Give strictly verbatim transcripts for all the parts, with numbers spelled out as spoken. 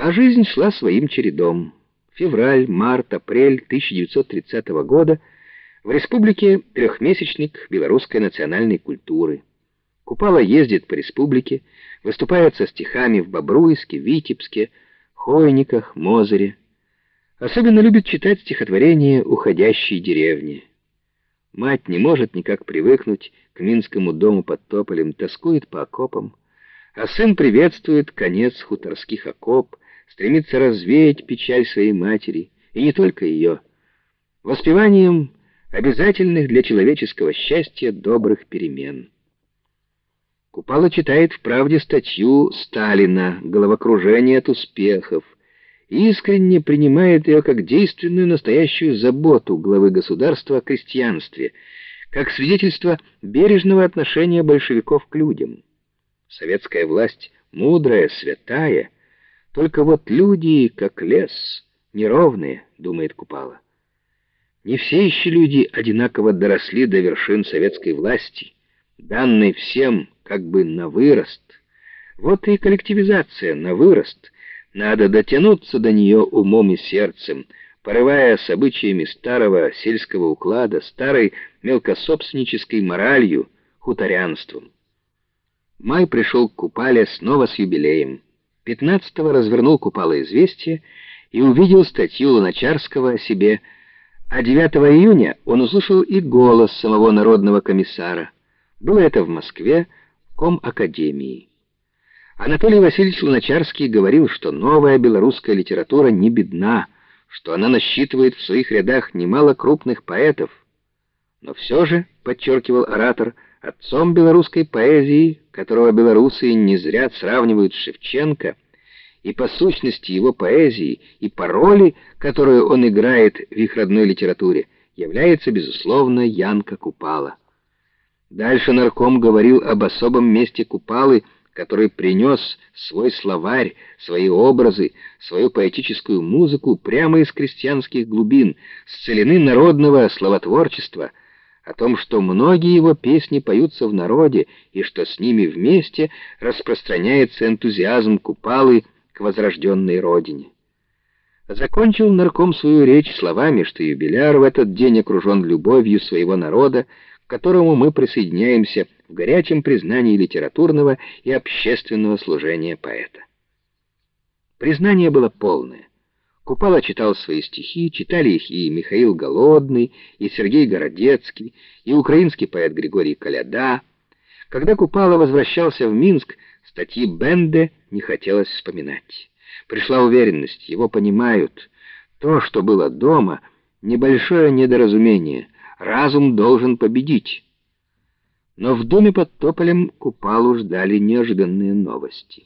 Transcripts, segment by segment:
А жизнь шла своим чередом. Февраль, март, апрель тысяча девятьсот тридцатого года в республике трехмесячник белорусской национальной культуры. Купала ездит по республике, выступает со стихами в Бобруйске, Витебске, Хойниках, Мозыре. Особенно любит читать стихотворения уходящей деревни. Мать не может никак привыкнуть к Минскому дому под тополем, тоскует по окопам, а сын приветствует конец хуторских окоп, стремится развеять печаль своей матери, и не только ее, воспеванием обязательных для человеческого счастья добрых перемен. Купала читает в «Правде» статью Сталина «Головокружение от успехов», и искренне принимает ее как действенную настоящую заботу главы государства о крестьянстве, как свидетельство бережного отношения большевиков к людям. Советская власть мудрая, святая, только вот люди, как лес, неровные, думает Купала. Не все еще люди одинаково доросли до вершин советской власти, данной всем как бы на вырост. Вот и коллективизация на вырост. Надо дотянуться до нее умом и сердцем, порывая с обычаями старого сельского уклада, старой мелкособственнической моралью, хуторянством. Май пришел к Купале снова с юбилеем. пятнадцатого развернул Купала «Известия» и увидел статью Луначарского о себе, а девятого июня он услышал и голос самого народного комиссара. Было это в Москве, в Комакадемии. Анатолий Васильевич Луначарский говорил, что новая белорусская литература не бедна, что она насчитывает в своих рядах немало крупных поэтов. Но все же, подчеркивал оратор, отцом белорусской поэзии, которого белорусы не зря сравнивают с Шевченко, и по сущности его поэзии, и по роли, которую он играет в их родной литературе, является, безусловно, Янка Купала. Дальше нарком говорил об особом месте Купалы, который принес свой словарь, свои образы, свою поэтическую музыку прямо из крестьянских глубин, с целины народного словотворчества, о том, что многие его песни поются в народе, и что с ними вместе распространяется энтузиазм Купалы к возрожденной родине. Закончил нарком свою речь словами, что юбиляр в этот день окружен любовью своего народа, к которому мы присоединяемся в горячем признании литературного и общественного служения поэта. Признание было полное. Купала читал свои стихи, читали их и Михаил Голодный, и Сергей Городецкий, и украинский поэт Григорий Коляда. Когда Купала возвращался в Минск, статьи Бенде не хотелось вспоминать. Пришла уверенность, его понимают. То, что было дома, небольшое недоразумение. Разум должен победить. Но в доме под тополем Купалу ждали неожиданные новости.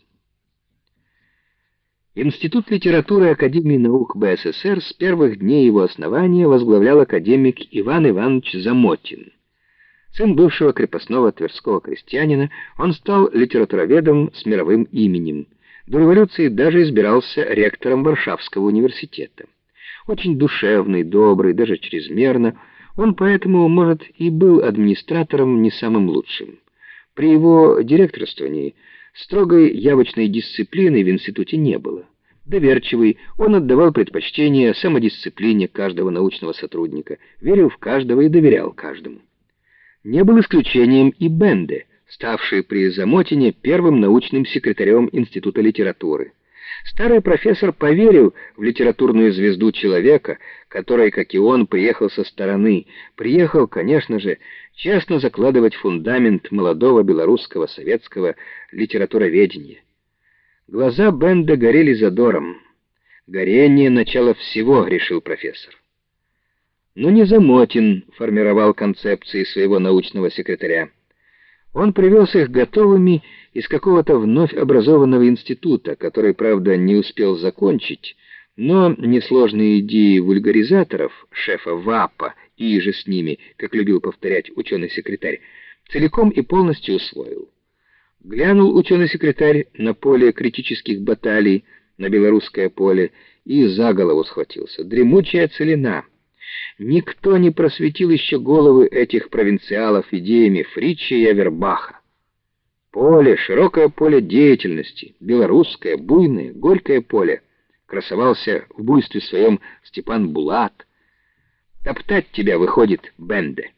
Институт литературы Академии наук БССР с первых дней его основания возглавлял академик Иван Иванович Замотин. Сын бывшего крепостного тверского крестьянина, он стал литературоведом с мировым именем. До революции даже избирался ректором Варшавского университета. Очень душевный, добрый, даже чрезмерно. Он поэтому, может, и был администратором не самым лучшим. При его директорствовании строгой явочной дисциплины в институте не было. Доверчивый, он отдавал предпочтение самодисциплине каждого научного сотрудника, верил в каждого и доверял каждому. Не был исключением и Бенде, ставший при Замотине первым научным секретарем Института литературы. Старый профессор поверил в литературную звезду человека, который, как и он, приехал со стороны. Приехал, конечно же, честно закладывать фундамент молодого белорусского советского литературоведения. Глаза Бенда горели задором. Горение — начало всего, решил профессор. Но не Замотин формировал концепции своего научного секретаря. Он привез их готовыми из какого-то вновь образованного института, который, правда, не успел закончить, но несложные идеи вульгаризаторов, шефа ВАПа и же с ними, как любил повторять ученый-секретарь, целиком и полностью усвоил. Глянул ученый-секретарь на поле критических баталий, на белорусское поле, и за голову схватился. Дремучая целина. Никто не просветил еще головы этих провинциалов идеями Фрича и Авербаха. Поле, широкое поле деятельности, белорусское, буйное, горькое поле — красовался в буйстве своем Степан Булат. Топтать тебя выходит Бенде.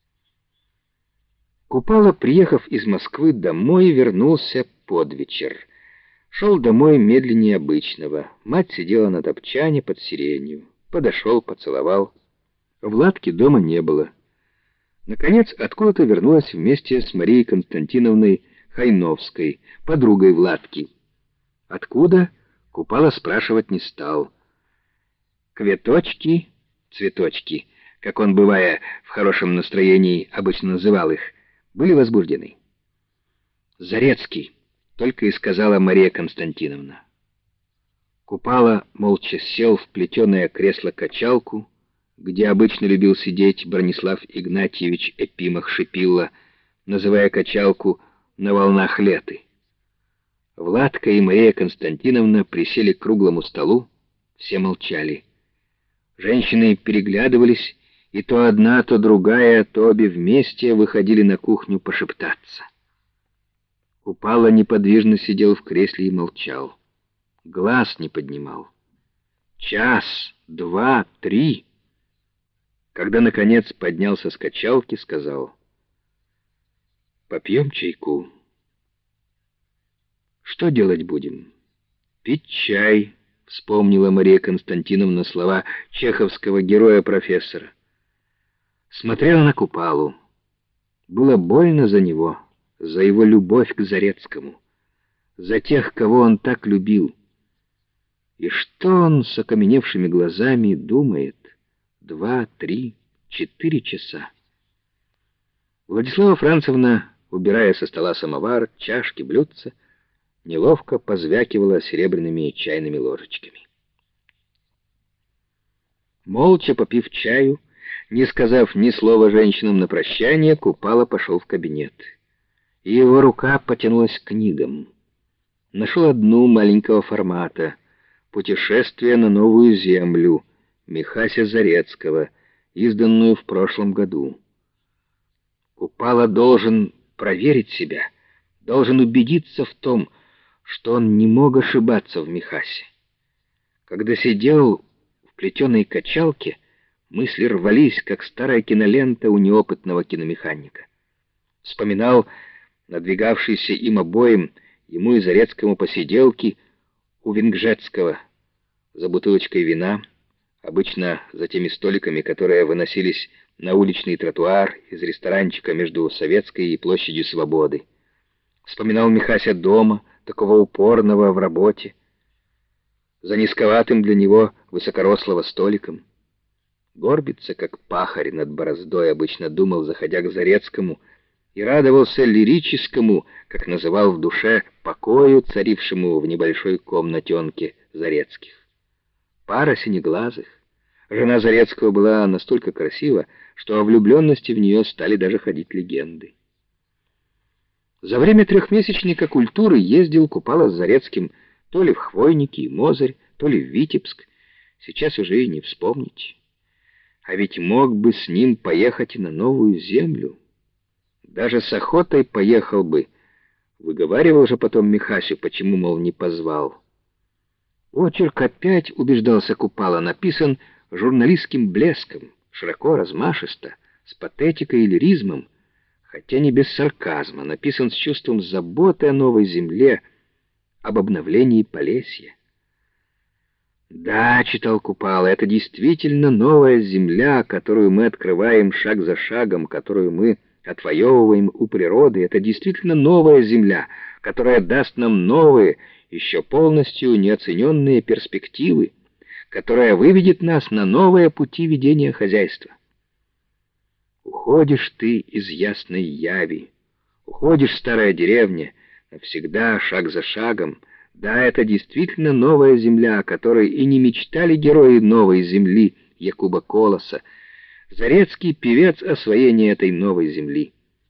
Купала, приехав из Москвы домой, вернулся под вечер. Шел домой медленнее обычного. Мать сидела на топчане под сиренью. Подошел, поцеловал. Владки дома не было. Наконец, откуда-то вернулась вместе с Марией Константиновной Хайновской, подругой Владки. Откуда? Купала спрашивать не стал. Кветочки, цветочки, как он, бывая в хорошем настроении, обычно называл их, были возбуждены. «Зарецкий», — только и сказала Мария Константиновна. Купала молча сел в плетеное кресло-качалку, где обычно любил сидеть Бронислав Игнатьевич Епимах Шипилла, называя качалку «на волнах леты». Владка и Мария Константиновна присели к круглому столу, все молчали. Женщины переглядывались, и то одна, то другая, то обе вместе выходили на кухню пошептаться. Купала неподвижно сидел в кресле и молчал. Глаз не поднимал. Час, два, три. Когда, наконец, поднялся с качалки, сказал: «Попьем чайку». «Что делать будем?» «Пить чай», — вспомнила Мария Константиновна слова чеховского героя-профессора. Смотрела на Купалу. Было больно за него, за его любовь к Зарецкому, за тех, кого он так любил. И что он с окаменевшими глазами думает? Два, три, четыре часа. Владислава Францевна, убирая со стола самовар, чашки, блюдца, неловко позвякивала серебряными чайными ложечками. Молча попив чаю, не сказав ни слова женщинам на прощание, Купала пошел в кабинет. И его рука потянулась к книгам. Нашел одну маленького формата «Путешествие на новую землю» Михася Зарецкого, изданную в прошлом году. Купала должен проверить себя, должен убедиться в том, что он не мог ошибаться в Михасе. Когда сидел в плетеной качалке, мысли рвались, как старая кинолента у неопытного киномеханика. Вспоминал надвигавшиеся им обоим, ему и Зарецкому, посиделки у Венгжетского за бутылочкой вина, обычно за теми столиками, которые выносились на уличный тротуар из ресторанчика между Советской и Площадью Свободы. Вспоминал Михася дома, такого упорного в работе, за низковатым для него высокорослого столиком. Горбится, как пахарь над бороздой, обычно думал, заходя к Зарецкому, и радовался лирическому, как называл в душе, покою, царившему в небольшой комнатенке Зарецких. Пара синеглазых. Жена Зарецкого была настолько красива, что о влюбленности в нее стали даже ходить легенды. За время трехмесячника культуры ездил Купала с Зарецким то ли в Хвойники и Мозырь, то ли в Витебск. Сейчас уже и не вспомнить. А ведь мог бы с ним поехать и на новую землю. Даже с охотой поехал бы. Выговаривал же потом Михасю, почему, мол, не позвал. Очерк опять, убеждался Купала, написан журналистским блеском, широко, размашисто, с патетикой и лиризмом, хотя не без сарказма, написан с чувством заботы о новой земле, об обновлении Полесья. «Да, — читал Купала, — это действительно новая земля, которую мы открываем шаг за шагом, которую мы отвоевываем у природы. Это действительно новая земля, которая даст нам новые, еще полностью неоцененные перспективы, которая выведет нас на новые пути ведения хозяйства. Уходишь ты из ясной яви, уходишь, старая деревня, навсегда, шаг за шагом. Да, это действительно новая земля, о которой и не мечтали герои новой земли Якуба Колоса. Зарецкий — певец освоения этой новой земли.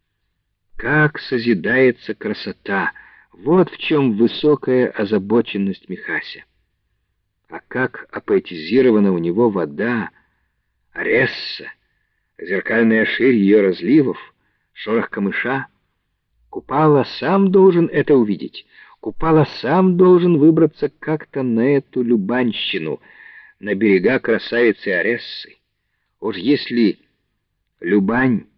Как созидается красота! Вот в чем высокая озабоченность Михася. А как апоэтизирована у него вода, Ресса, зеркальная ширь ее разливов, шорох камыша. Купала сам должен это увидеть. Купала сам должен выбраться как-то на эту Любанщину, на берега красавицы Арессы. Уж если Любань